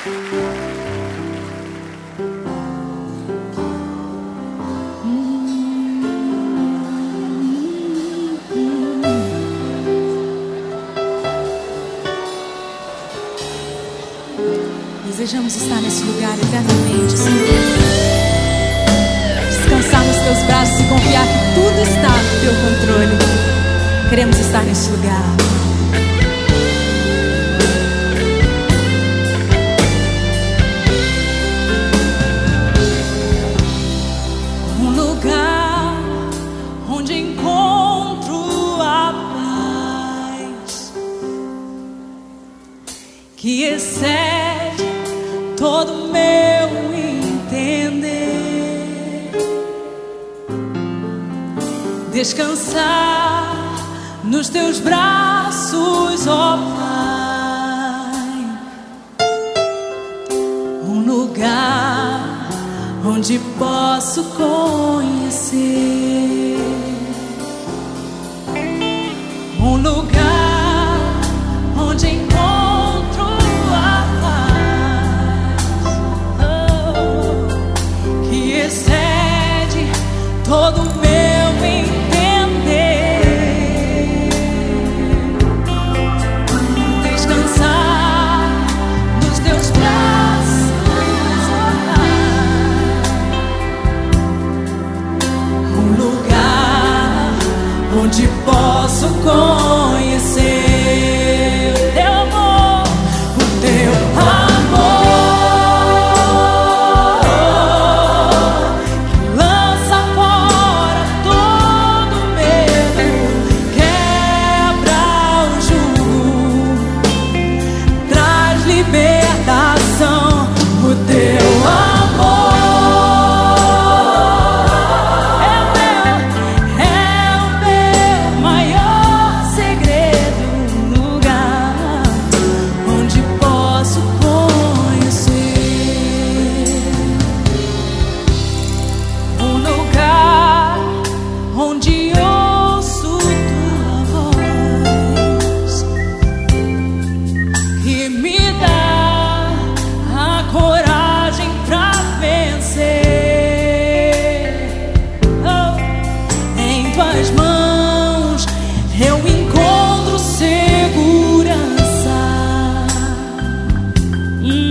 Desejamos estar nesse lugar eternamente, Senhor. Descansar nos teus braços e confiar que tudo está no teu controle. Queremos estar nesse lugar. Um lugar onde encontro a paz que excede todo meu entender. Descansar nos teus braços, ó Pai. Um lugar onde posso conhecer. Um lugar onde encontro a paz que excede todo o meu entender. Descansar nos teus braços, ó Pai. Um lugar onde posso conhecer teu amor, o teu amor que lança fora todo medo, quebra o jugo, traz libertação. O teu amor é o meu maior segredo, um lugar onde posso conhecer. Um lugar onde ouço tua voz que me dá a coragem pra vencer. Oh, em tuas mãos eu encontro segurança.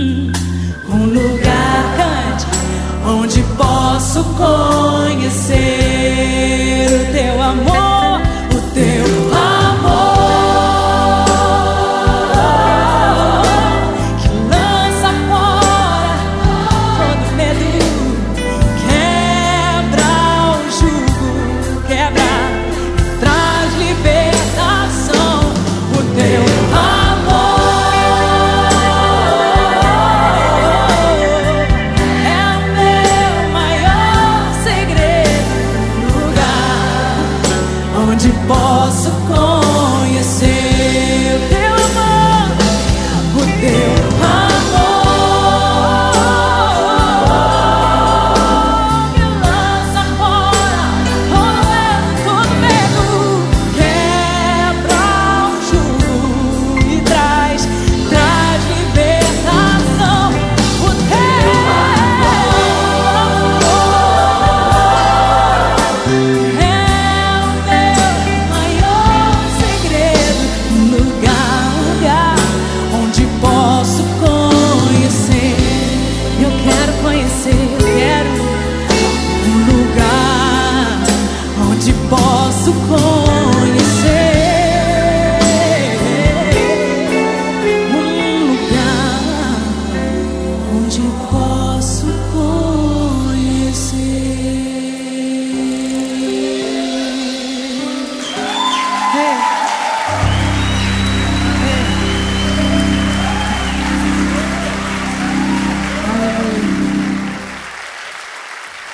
Um lugar grande onde posso conhecer